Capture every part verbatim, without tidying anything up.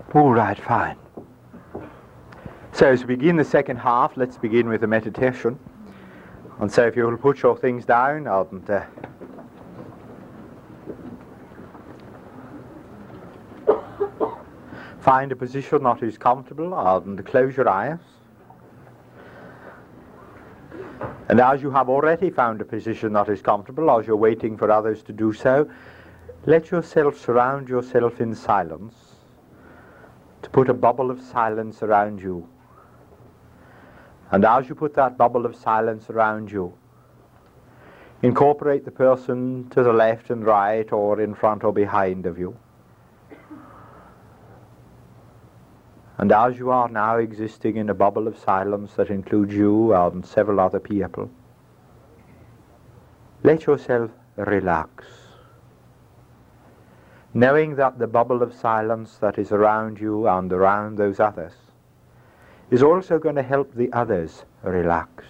All right, fine. So as we begin the second half, let's begin with a meditation. And so if you will put your things down and uh, find a position that is comfortable and close your eyes. And as you have already found a position that is comfortable, as you're waiting for others to do so, let yourself surround yourself in silence, to put a bubble of silence around you. And as you put that bubble of silence around you, incorporate the person to the left and right, or in front or behind of you. And as you are now existing in a bubble of silence that includes you and several other people, let yourself relax, knowing that the bubble of silence that is around you and around those others is also going to help the others relax.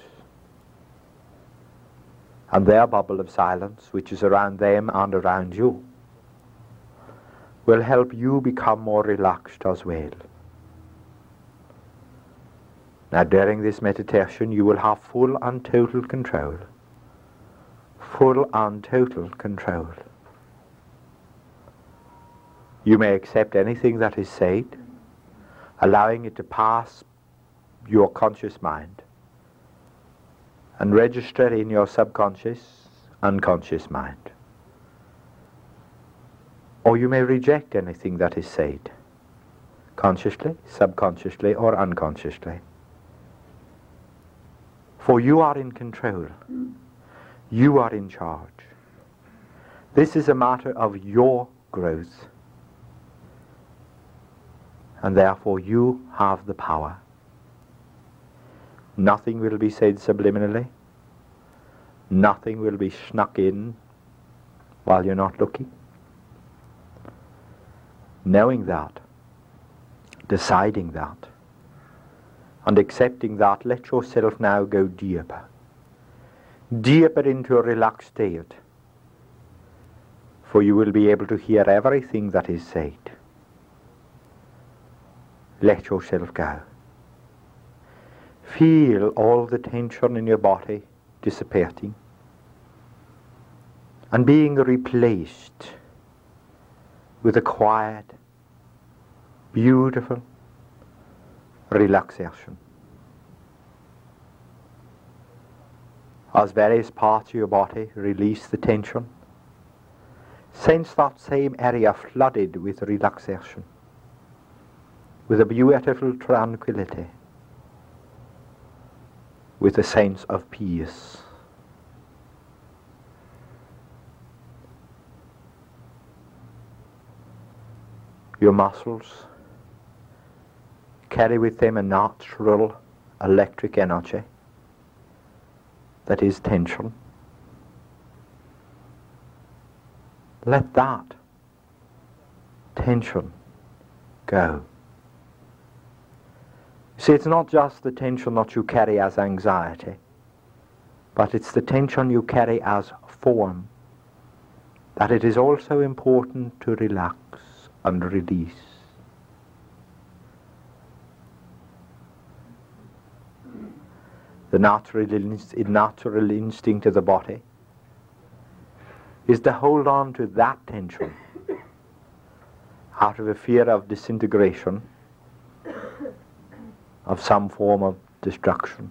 And their bubble of silence, which is around them and around you, will help you become more relaxed as well. Now, during this meditation, you will have full and total control. Full and total control. You may accept anything that is said, allowing it to pass your conscious mind and register in your subconscious, unconscious mind. Or you may reject anything that is said, consciously, subconsciously, or unconsciously. For you are in control. You are in charge. This is a matter of your growth. And therefore you have the power. Nothing will be said subliminally. Nothing will be snuck in while you're not looking. Knowing that, deciding that, and accepting that, let yourself now go deeper. Deeper into a relaxed state. For you will be able to hear everything that is said. Let yourself go. Feel all the tension in your body dissipating and being replaced with a quiet, beautiful relaxation. As various parts of your body release the tension, sense that same area flooded with relaxation, with a beautiful tranquility, with a sense of peace. Your muscles carry with them a natural electric energy that is tension. Let that tension go. See, it's not just the tension that you carry as anxiety, but it's the tension you carry as form, that it is also important to relax and release. The natural, inst- natural instinct of the body is to hold on to that tension out of a fear of disintegration, of some form of destruction.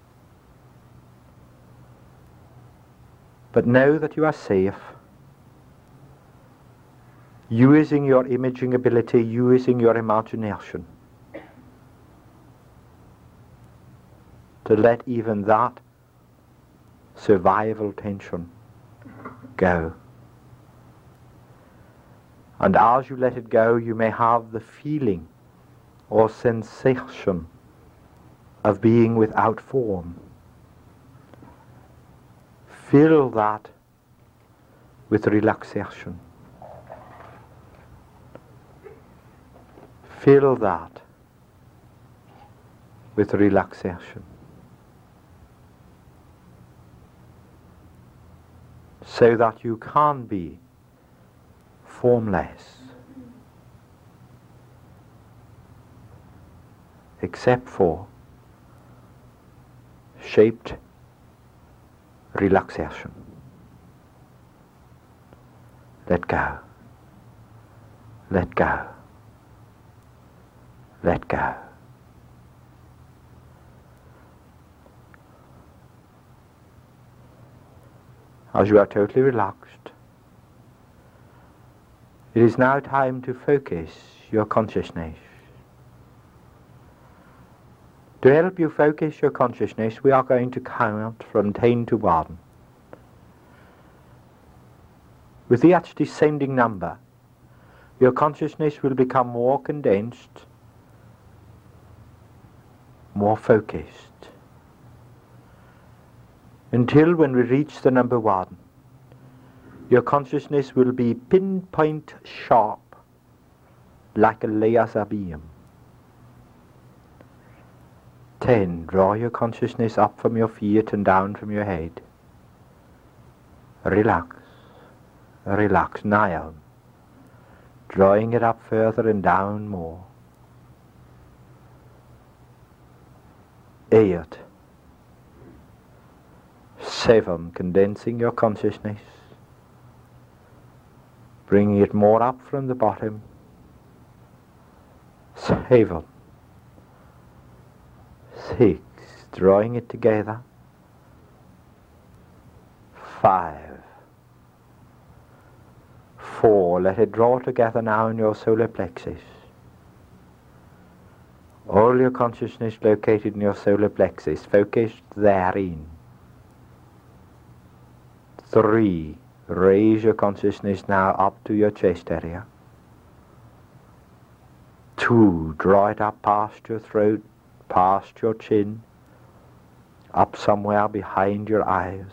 But know that you are safe, using your imaging ability, using your imagination, to let even that survival tension go. And as you let it go, you may have the feeling or sensation of being without form. Fill that with relaxation. Fill that with relaxation. So that you can be formless, except for shaped relaxation. Let go. Let go. Let go. As you are totally relaxed, it is now time to focus your consciousness. To help you focus your consciousness, we are going to count from ten to one. With each descending number, your consciousness will become more condensed, more focused, until when we reach the number one, your consciousness will be pinpoint sharp, like a laser beam. Ten, draw your consciousness up from your feet and down from your head. Relax, relax, nine, drawing it up further and down more. Eight, seven, condensing your consciousness, bringing it more up from the bottom. Seven, six, drawing it together. Five, four, let it draw together now in your solar plexus. All your consciousness located in your solar plexus, focused therein. Three, raise your consciousness now up to your chest area. Two, draw it up past your throat, past your chin, up somewhere behind your eyes.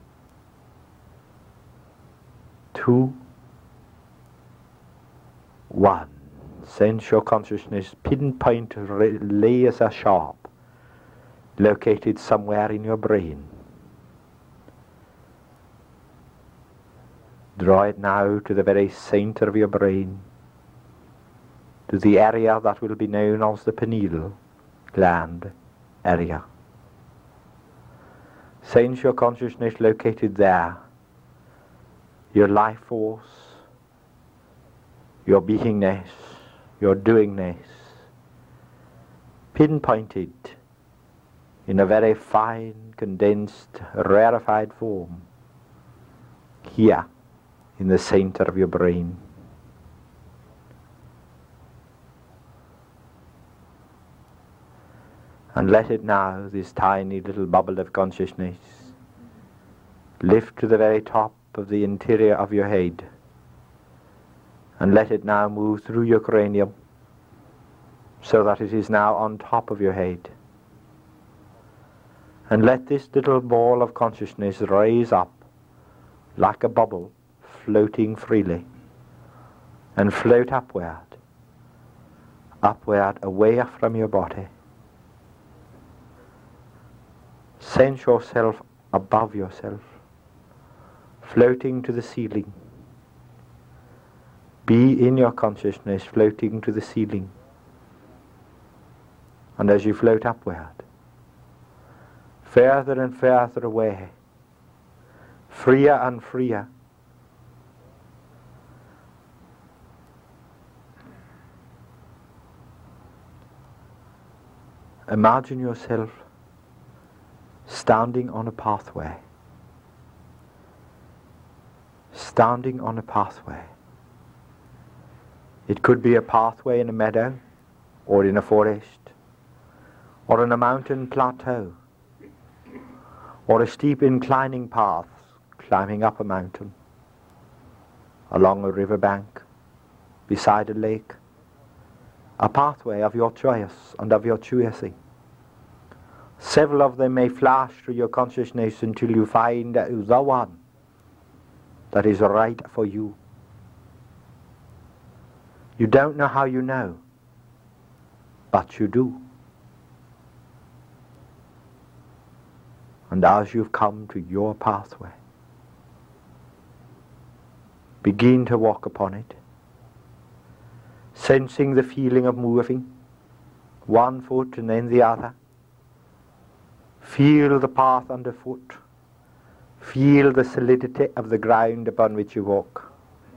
Two, one. Sense your consciousness pinpoint laser sharp, located somewhere in your brain. Draw it now to the very center of your brain, to the area that will be known as the pineal gland area. Sense your consciousness located there, your life force, your beingness, your doingness, pinpointed in a very fine, condensed, rarefied form, here in the center of your brain. And let it now, this tiny little bubble of consciousness, lift to the very top of the interior of your head, and let it now move through your cranium, so that it is now on top of your head. And let this little ball of consciousness rise up like a bubble, floating freely, and float upward, upward, away from your body. Sense yourself above yourself, floating to the ceiling. Be in your consciousness, floating to the ceiling. And as you float upward, further and further away, freer and freer, imagine yourself standing on a pathway. Standing on a pathway. It could be a pathway in a meadow, or in a forest, or on a mountain plateau, or a steep inclining path climbing up a mountain, along a riverbank, beside a lake, a pathway of your choice and of your choosing. Several of them may flash through your consciousness until you find the one that is right for you. You don't know how you know, but you do. And as you've come to your pathway, begin to walk upon it, sensing the feeling of moving, one foot and then the other. Feel the path underfoot. Feel the solidity of the ground upon which you walk.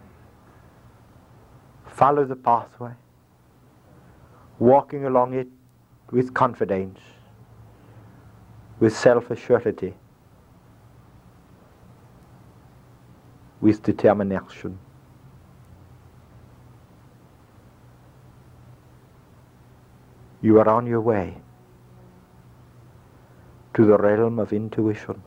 Follow the pathway, walking along it with confidence, with self-assurity, with determination. You are on your way to the realm of intuition,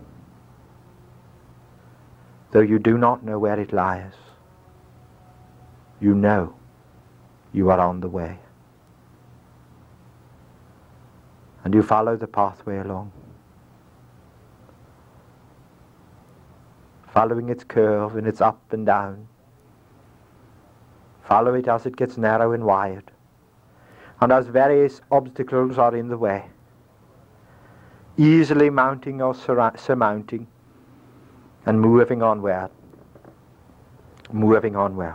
though you do not know where it lies. You know you are on the way. And you follow the pathway along, following its curve and its up and down. Follow it as it gets narrow and wide, and as various obstacles are in the way, easily mounting or sur- surmounting, and moving onward, moving onward.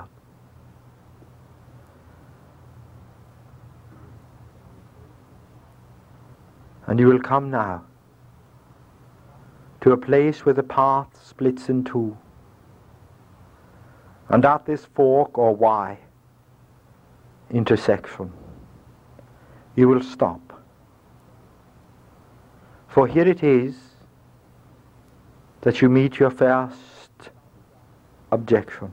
And you will come now to a place where the path splits in two. And at this fork or Y intersection, you will stop. For here it is that you meet your first objection.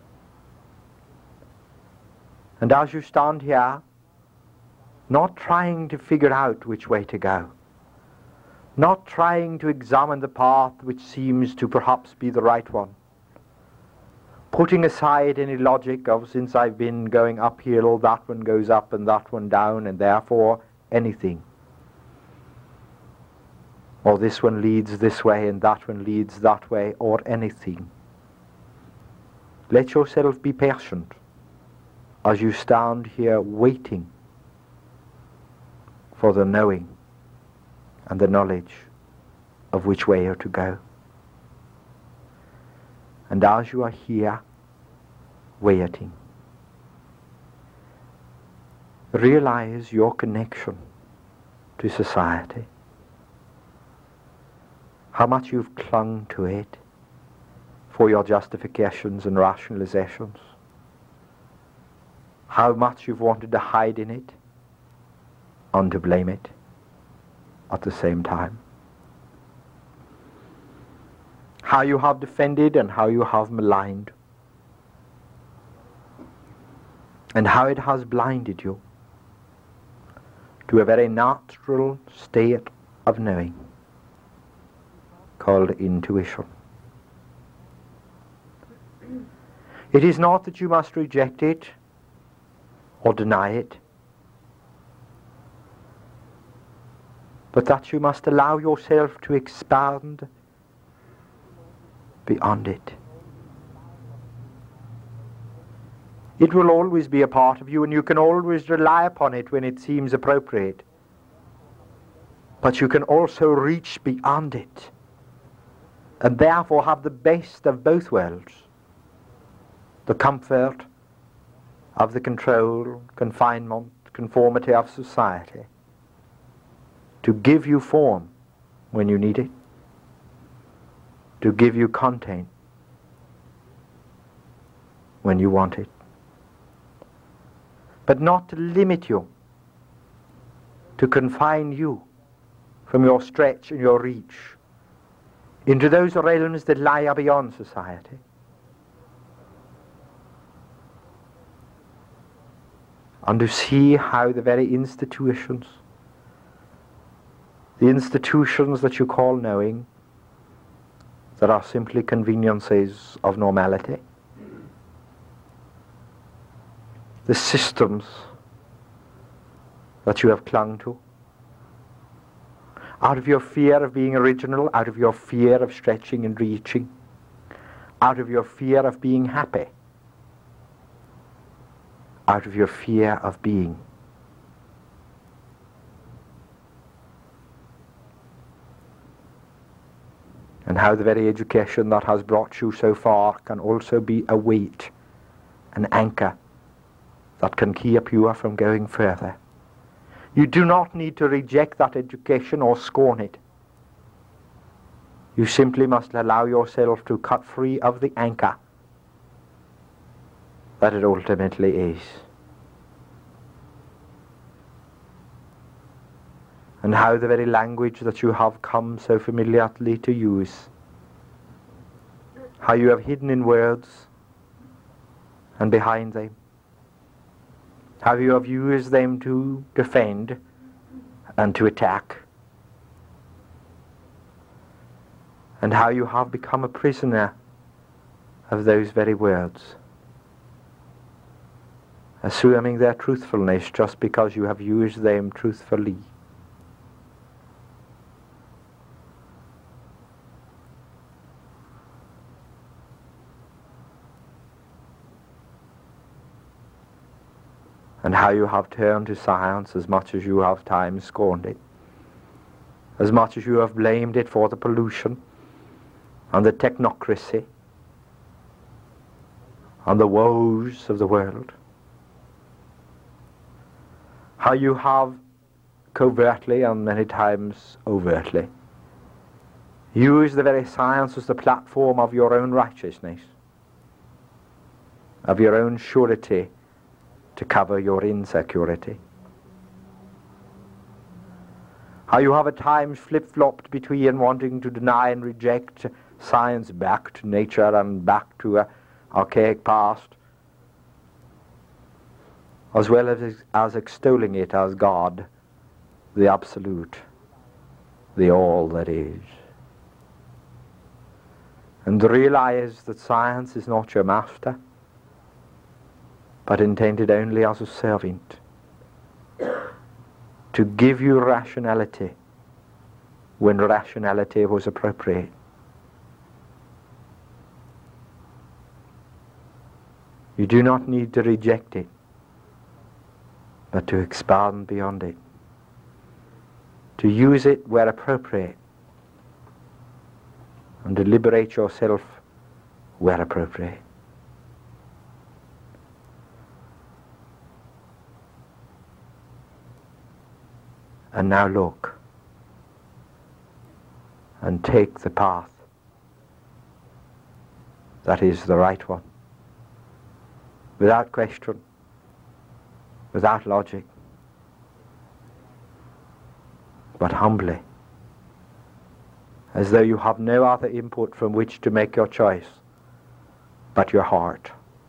And as you stand here, not trying to figure out which way to go, not trying to examine the path which seems to perhaps be the right one, putting aside any logic of, since I've been going uphill, that one goes up and that one down, and therefore anything. Or this one leads this way and that one leads that way, or anything. Let yourself be patient as you stand here waiting for the knowing and the knowledge of which way you're to go. And as you are here waiting, realize your connection to society, how much you've clung to it for your justifications and rationalizations, how much you've wanted to hide in it and to blame it at the same time, how you have defended and how you have maligned, and how it has blinded you to a very natural state of knowing called intuition. It is not that you must reject it or deny it, but that you must allow yourself to expand beyond it. It will always be a part of you, and you can always rely upon it when it seems appropriate. But you can also reach beyond it, and therefore have the best of both worlds. The comfort of the control, confinement, conformity of society, to give you form when you need it, to give you content when you want it, but not to limit you, to confine you from your stretch and your reach into those realms that lie beyond society. And to see how the very institutions, the institutions that you call knowing, that are simply conveniences of normality, the systems that you have clung to, out of your fear of being original, out of your fear of stretching and reaching, out of your fear of being happy, out of your fear of being. And how the very education that has brought you so far can also be a weight, an anchor that can keep you from going further. You do not need to reject that education or scorn it. You simply must allow yourself to cut free of the anchor that it ultimately is. And how the very language that you have come so familiarly to use, how you have hidden in words and behind them, how you have used them to defend and to attack, and how you have become a prisoner of those very words, assuming their truthfulness just because you have used them truthfully. And how you have turned to science as much as you have times scorned it, as much as you have blamed it for the pollution and the technocracy and the woes of the world. How you have covertly and many times overtly used the very science as the platform of your own righteousness, of your own surety, to cover your insecurity. How you have at times flip-flopped between wanting to deny and reject science back to nature and back to an archaic past, as well as, as extolling it as God, the absolute, the all that is. And realize that science is not your master, but intended only as a servant, to give you rationality when rationality was appropriate. You do not need to reject it, but to expand beyond it, to use it where appropriate, and to liberate yourself where appropriate. And now look and take the path that is the right one, without question, without logic, but humbly, as though you have no other input from which to make your choice but your heart.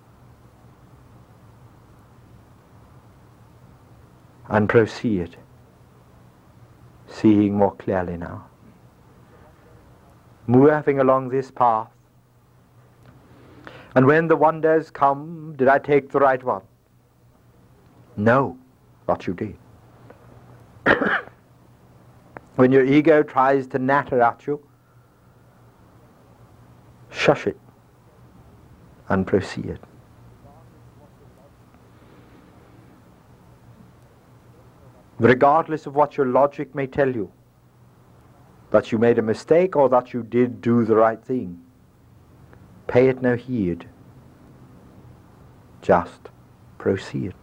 And proceed, seeing more clearly now. Moving along this path. And when the wonders come, did I take the right one? No, but you did. When your ego tries to natter at you, shush it and proceed. Regardless of what your logic may tell you, that you made a mistake or that you did do the right thing, pay it no heed. Just proceed.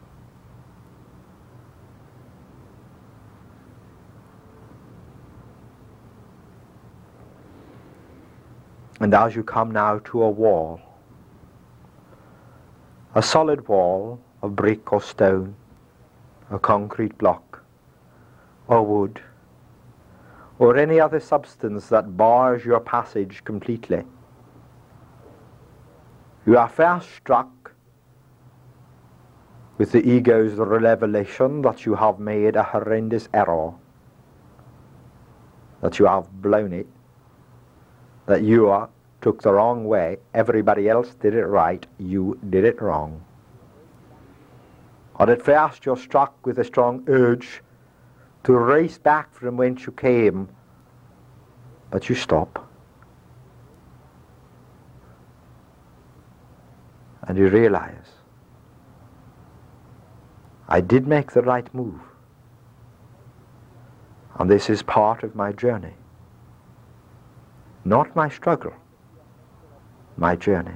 And as you come now to a wall, a solid wall of brick or stone, a concrete block, or wood, or any other substance that bars your passage completely, you are first struck with the ego's revelation that you have made a horrendous error, that you have blown it, that you are, took the wrong way, everybody else did it right, you did it wrong. Or at first you're struck with a strong urge to race back from whence you came, but you stop. And you realize, I did make the right move, and this is part of my journey. Not my struggle, my journey.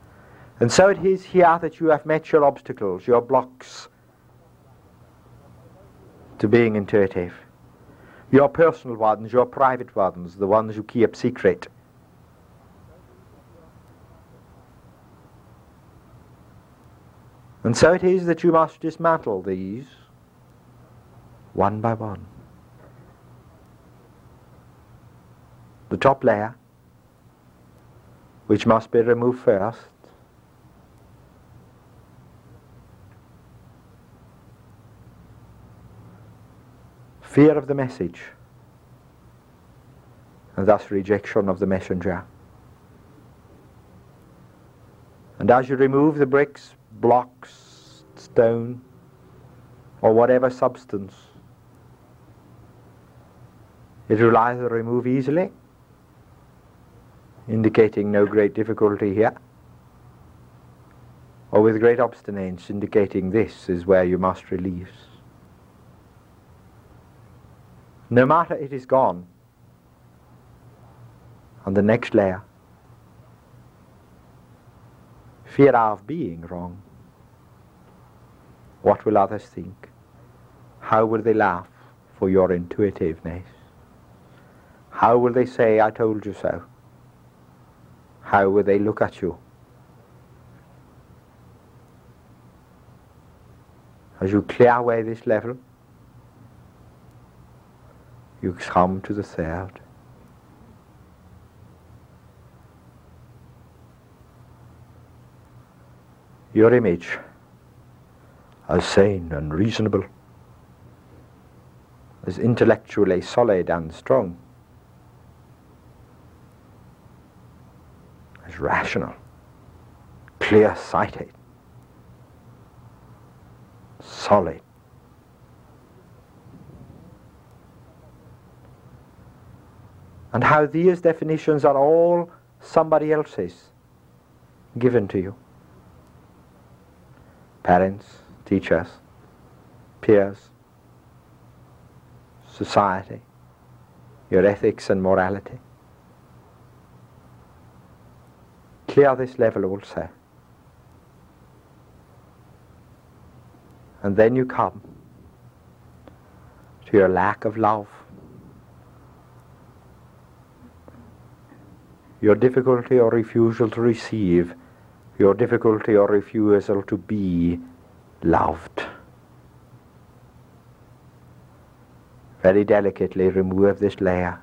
And so it is here that you have met your obstacles, your blocks, to being intuitive. Your personal ones, your private ones, the ones you keep secret. And so it is that you must dismantle these one by one. The top layer, which must be removed first, fear of the message, and thus rejection of the messenger. And as you remove the bricks, blocks, stone, or whatever substance, it will either remove easily, indicating no great difficulty here, or with great obstinance, indicating this is where you must release. No matter it is gone, on the next layer, fear of being wrong. What will others think? How will they laugh for your intuitiveness? How will they say, I told you so? How will they look at you? As you clear away this level, you come to the third. Your image as sane and reasonable, as intellectually solid and strong, as rational, clear-sighted, solid. And how these definitions are all somebody else's, given to you. Parents, teachers, peers, society, your ethics and morality. Clear this level also. And then you come to your lack of love, your difficulty or refusal to receive, your difficulty or refusal to be loved. Very delicately remove this layer.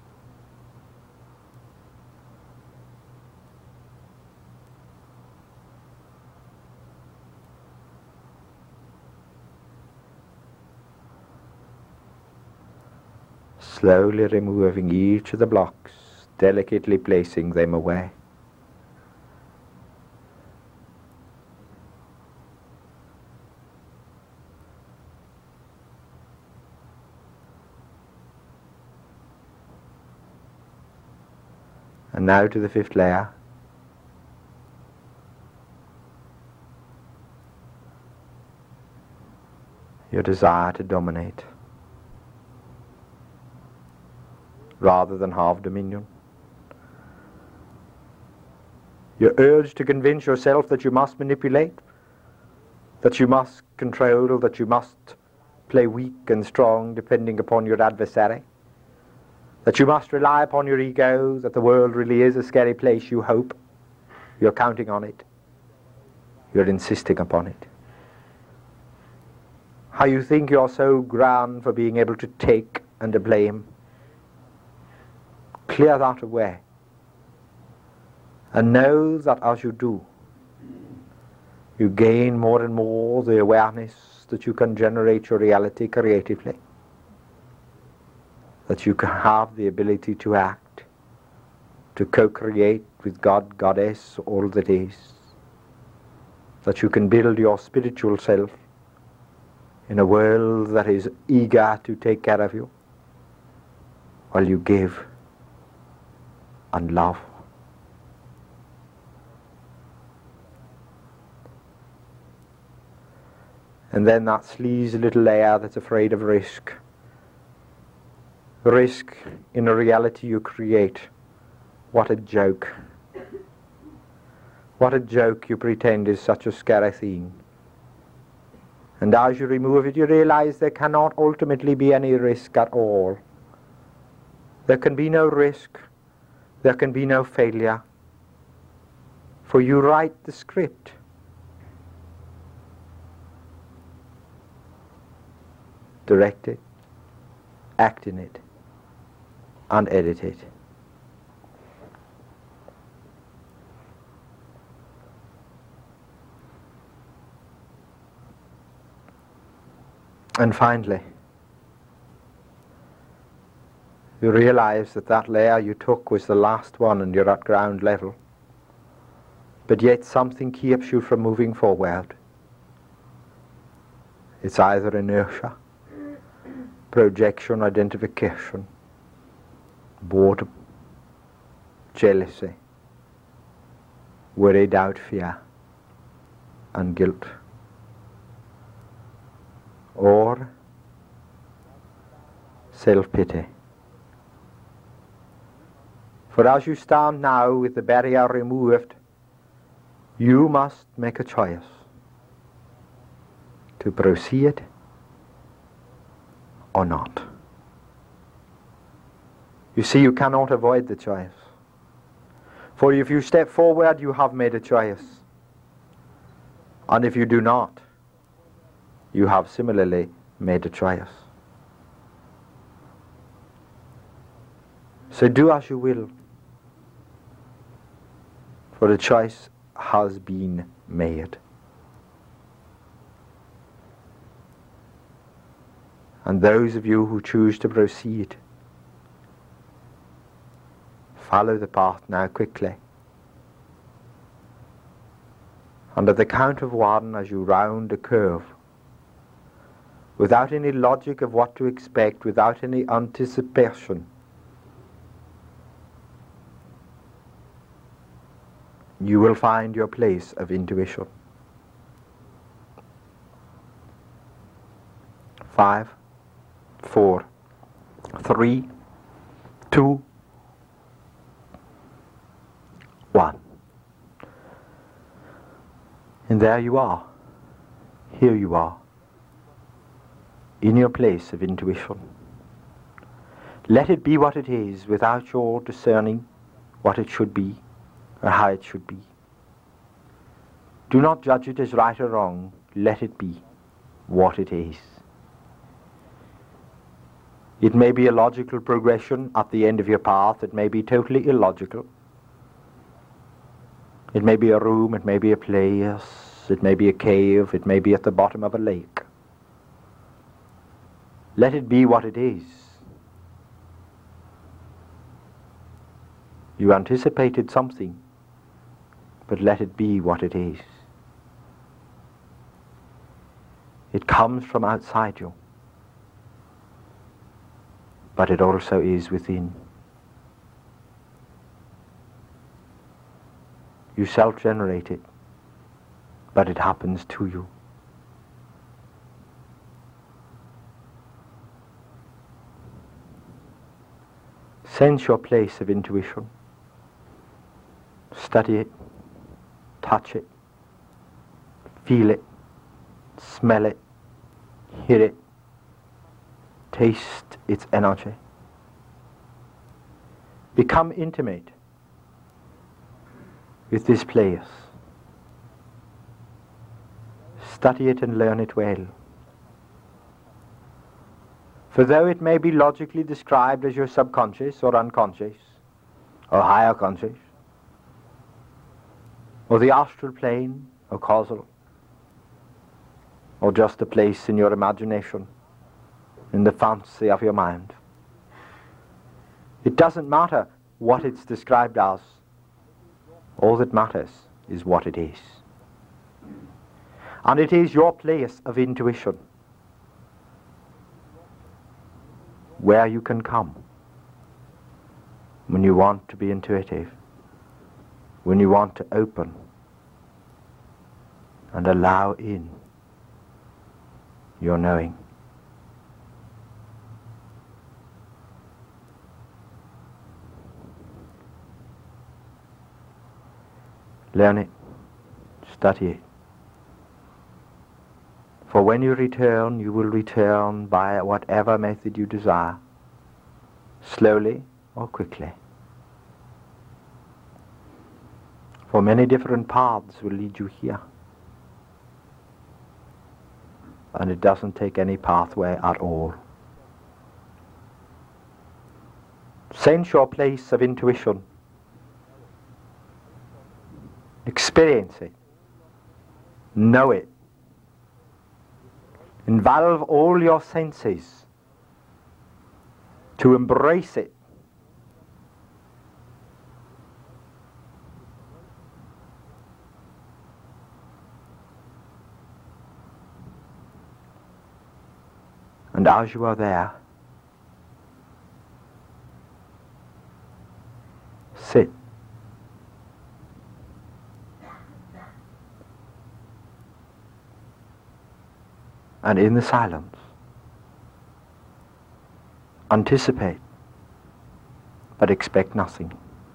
Slowly removing each of the blocks, delicately placing them away. And now to the fifth layer. Your desire to dominate rather than have dominion. Your urge to convince yourself that you must manipulate, that you must control, that you must play weak and strong depending upon your adversary, that you must rely upon your ego, that the world really is a scary place, you hope. You're counting on it. You're insisting upon it. How you think you're so grand for being able to take and to blame. Clear that away. And know that as you do, you gain more and more the awareness that you can generate your reality creatively. That you can have the ability to act, to co-create with God, Goddess, all that is. That you can build your spiritual self in a world that is eager to take care of you, while you give and love. And then that sleazy little layer that's afraid of risk. Risk in a reality you create. What a joke. What a joke you pretend is such a scary thing. And as you remove it, you realize there cannot ultimately be any risk at all. There can be no risk. There can be no failure. For you write the script. Direct it, act in it, and edit it. And finally, you realize that that layer you took was the last one and you're at ground level. But yet something keeps you from moving forward. It's either inertia, projection, identification, boredom, jealousy, worry, doubt, fear, and guilt. Or self-pity. For as you stand now with the barrier removed, you must make a choice to proceed or not. You see, you cannot avoid the choice. For if you step forward, you have made a choice. And if you do not, you have similarly made a choice. So do as you will, for the choice has been made. And those of you who choose to proceed, follow the path now quickly. And at the count of one, as you round a curve, without any logic of what to expect, without any anticipation, you will find your place of intuition. Five, four, three, two, one. And there you are. Here you are. In your place of intuition. Let it be what it is without your discerning what it should be or how it should be. Do not judge it as right or wrong. Let it be what it is. It may be a logical progression at the end of your path. It may be totally illogical. It may be a room, it may be a place, it may be a cave, it may be at the bottom of a lake. Let it be what it is. You anticipated something, but let it be what it is. It comes from outside you, but it also is within. You self-generate it, but it happens to you. Sense your place of intuition. Study it, touch it, feel it, smell it, hear it, taste its energy. Become intimate with this place. Study it and learn it well. For though it may be logically described as your subconscious or unconscious, or higher conscious, or the astral plane, or causal, or just a place in your imagination, in the fancy of your mind, it doesn't matter what it's described as. All that matters is what it is. And it is your place of intuition where you can come when you want to be intuitive, when you want to open and allow in your knowing. Learn it, study it, For when you return, you will return by whatever method you desire, slowly or quickly. For many different paths will lead you here. And it doesn't take any pathway at all. Sense your place of intuition. Experience it. Know it. Involve all your senses to embrace it. And as you are there, sit. And in the silence, anticipate, but expect nothing.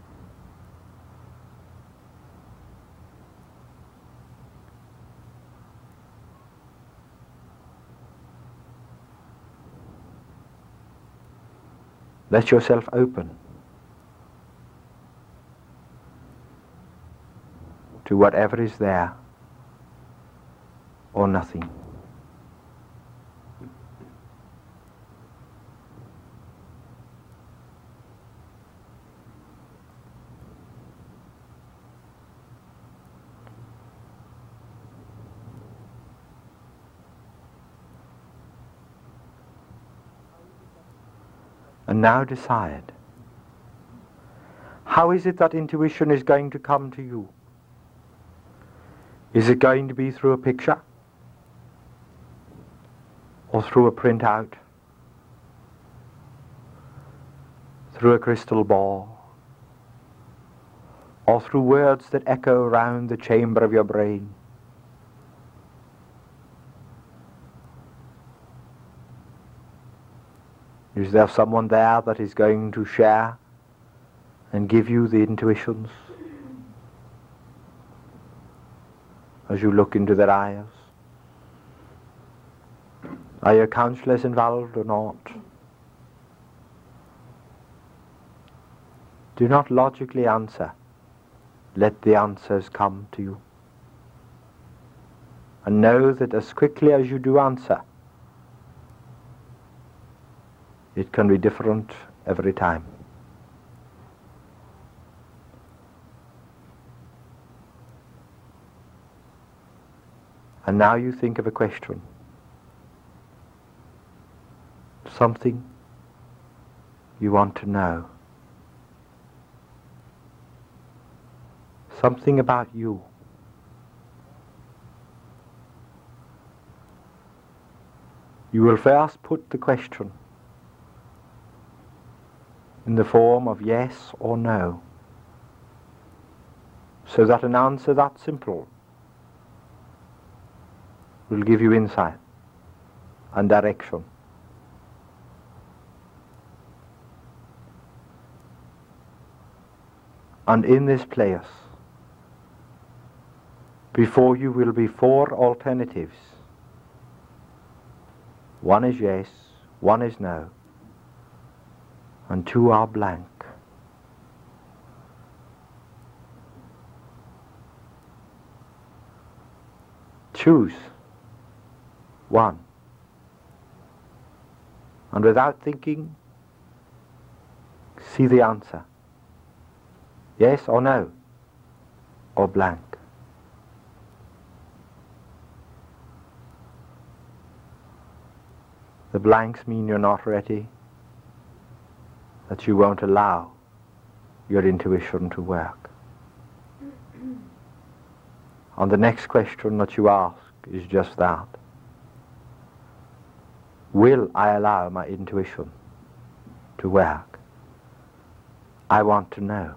Let yourself open to whatever is there or nothing. And now decide, how is it that intuition is going to come to you? Is it going to be through a picture? Or through a printout? Through a crystal ball? Or through words that echo around the chamber of your brain? Is there someone there that is going to share and give you the intuitions as you look into their eyes? Are your counselors involved or not? Do not logically answer. Let the answers come to you. And know that as quickly as you do answer, it can be different every time. And now you think of a question. Something you want to know. Something about you. You will first put the question in the form of yes or no, so that an answer that simple will give you insight and direction. And in this place, before you will be four alternatives. One is yes, one is no, and two are blank. Choose one, and without thinking, see the answer. Yes or no, or blank. The blanks mean you're not ready, that you won't allow your intuition to work. And the next question that you ask is just that. Will I allow my intuition to work? I want to know.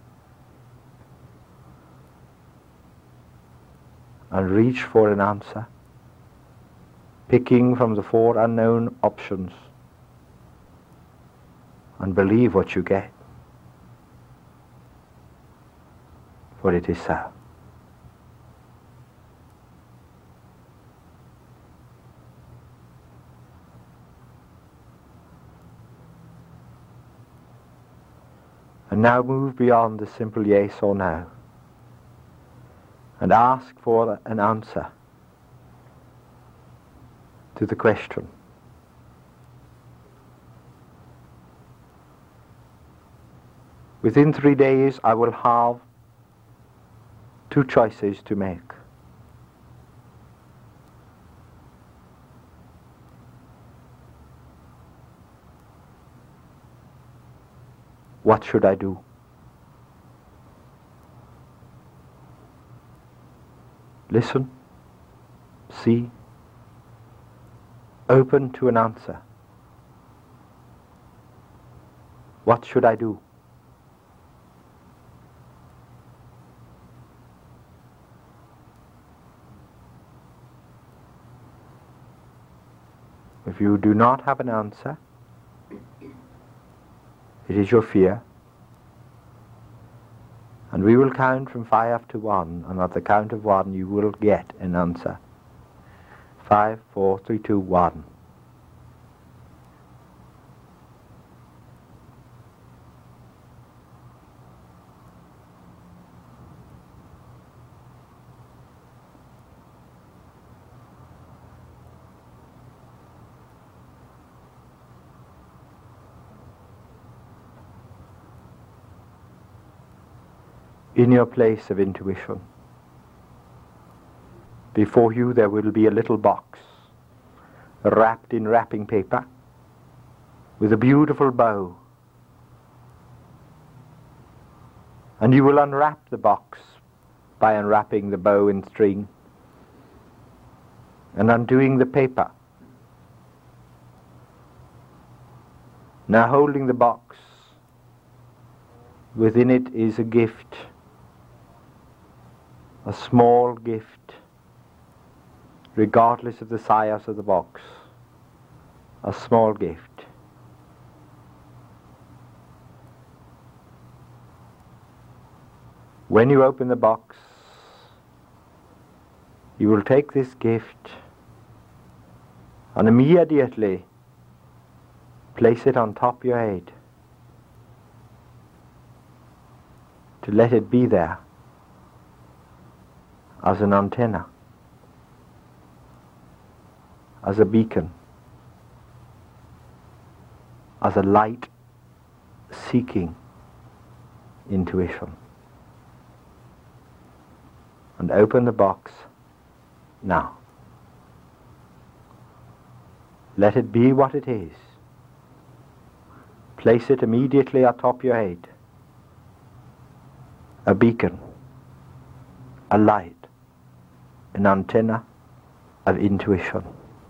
And reach for an answer, picking from the four unknown options, and believe what you get, for it is so. And now move beyond the simple yes or no and ask for an answer to the question. Within three days I will have two choices to make. What should I do? Listen, see, open to an answer. What should I do? If you do not have an answer, it is your fear. And we will count from five to one, and at the count of one you will get an answer. Five, four, three, two, one. In your place of intuition, before you there will be a little box wrapped in wrapping paper with a beautiful bow, and you will unwrap the box by unwrapping the bow and string and undoing the paper. Now holding the box, within it is a gift. A small gift, regardless of the size of the box, a small gift. When you open the box, you will take this gift and immediately place it on top of your head to let it be there as an antenna, as a beacon, as a light seeking intuition. And open the box now. Let it be what it is. Place it immediately atop your head. A beacon, a light, an antenna of intuition.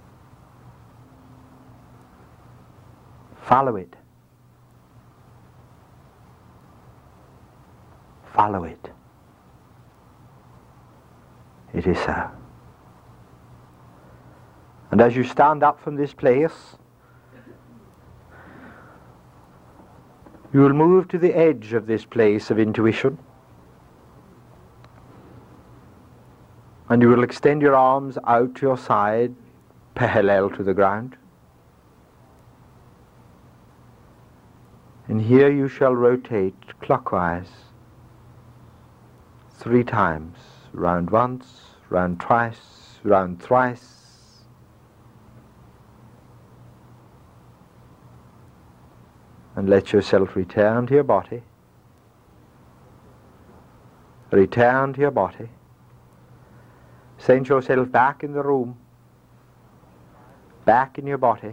Follow it. Follow it. It is so. And as you stand up from this place, you will move to the edge of this place of intuition. And you will extend your arms out to your side, parallel to the ground. And here you shall rotate clockwise three times, round once, round twice, round thrice. And let yourself return to your body. Return to your body. Send yourself back in the room, back in your body.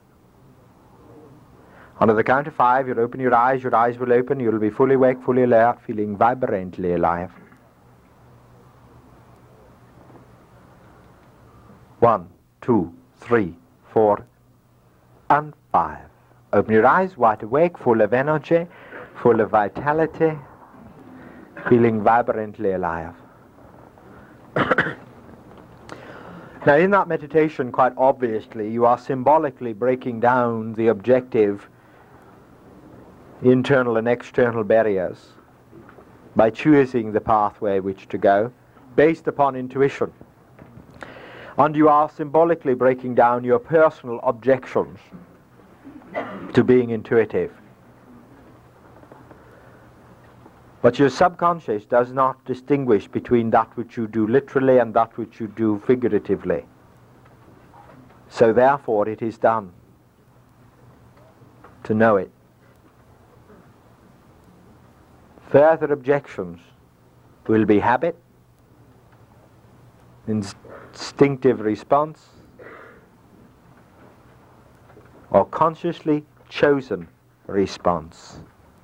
On the count of five, you'll open your eyes, your eyes will open, you'll be fully awake, fully alert, feeling vibrantly alive. One, two, three, four, and five. Open your eyes, wide awake, full of energy, full of vitality, feeling vibrantly alive. Now in that meditation, quite obviously, you are symbolically breaking down the objective internal and external barriers by choosing the pathway which to go based upon intuition. And you are symbolically breaking down your personal objections to being intuitive. But your subconscious does not distinguish between that which you do literally and that which you do figuratively. So therefore it is done to know it. Further objections will be habit, instinctive response, or consciously chosen response.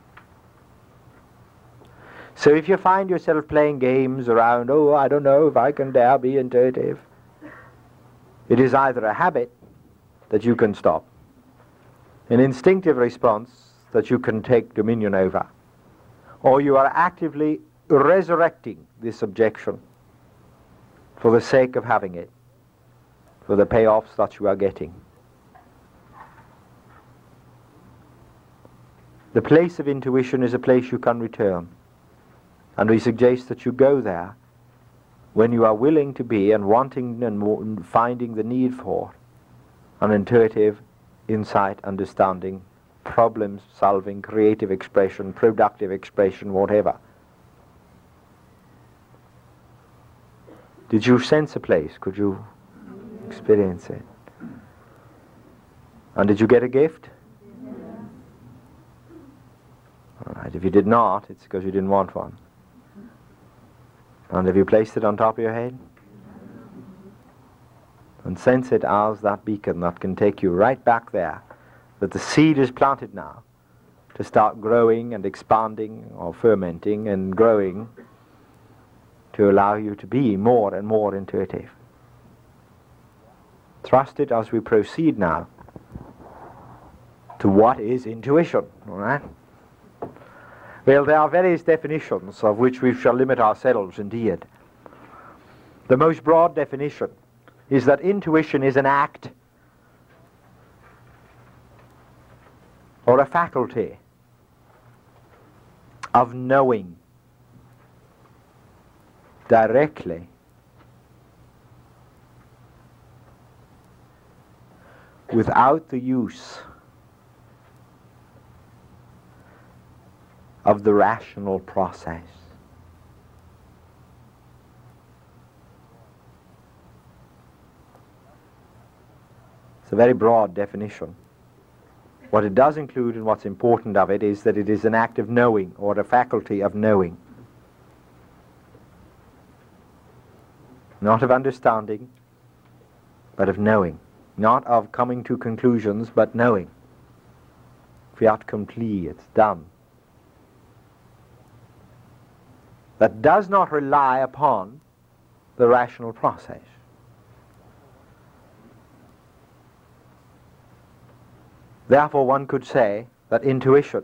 So if you find yourself playing games around, oh, I don't know if I can dare be intuitive, it is either a habit that you can stop, an instinctive response that you can take dominion over, or you are actively resurrecting this objection for the sake of having it, for the payoffs that you are getting. The place of intuition is a place you can return, and we suggest that you go there when you are willing to be and wanting and finding the need for an intuitive insight, understanding, problem solving, creative expression, productive expression, whatever. Did you sense a place? Could you experience it? And did you get a gift? All right, if you did not, it's because you didn't want one. And have you placed it on top of your head? And sense it as that beacon that can take you right back there, that the seed is planted now to start growing and expanding or fermenting and growing to allow you to be more and more intuitive. Trust it as we proceed now to what is intuition, all right? Well, there are various definitions of which we shall limit ourselves indeed. The most broad definition is that intuition is an act or a faculty of knowing directly without the use of the rational process. It's a very broad definition. What it does include and what's important of it is that it is an act of knowing, or a faculty of knowing. Not of understanding, but of knowing. Not of coming to conclusions, but knowing. Fiat accompli, it's done. That does not rely upon the rational process. Therefore, one could say that intuition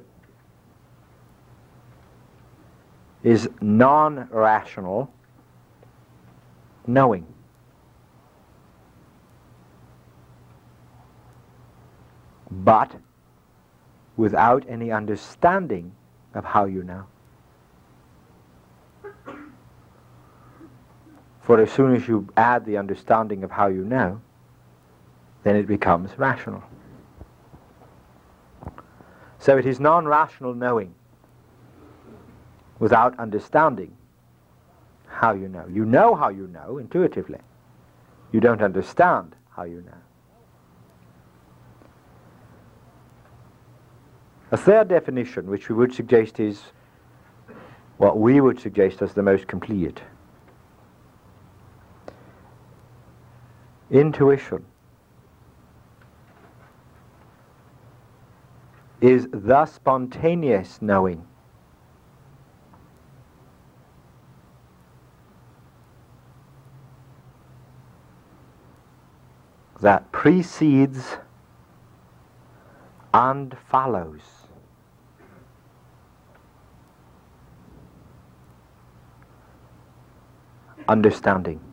is non-rational knowing. But without any understanding of how you know. For as soon as you add the understanding of how you know, then it becomes rational. So it is non-rational knowing without understanding how you know. You know how you know intuitively. You don't understand how you know. A third definition, which we would suggest is what we would suggest as the most complete. Intuition is the spontaneous knowing that precedes and follows understanding.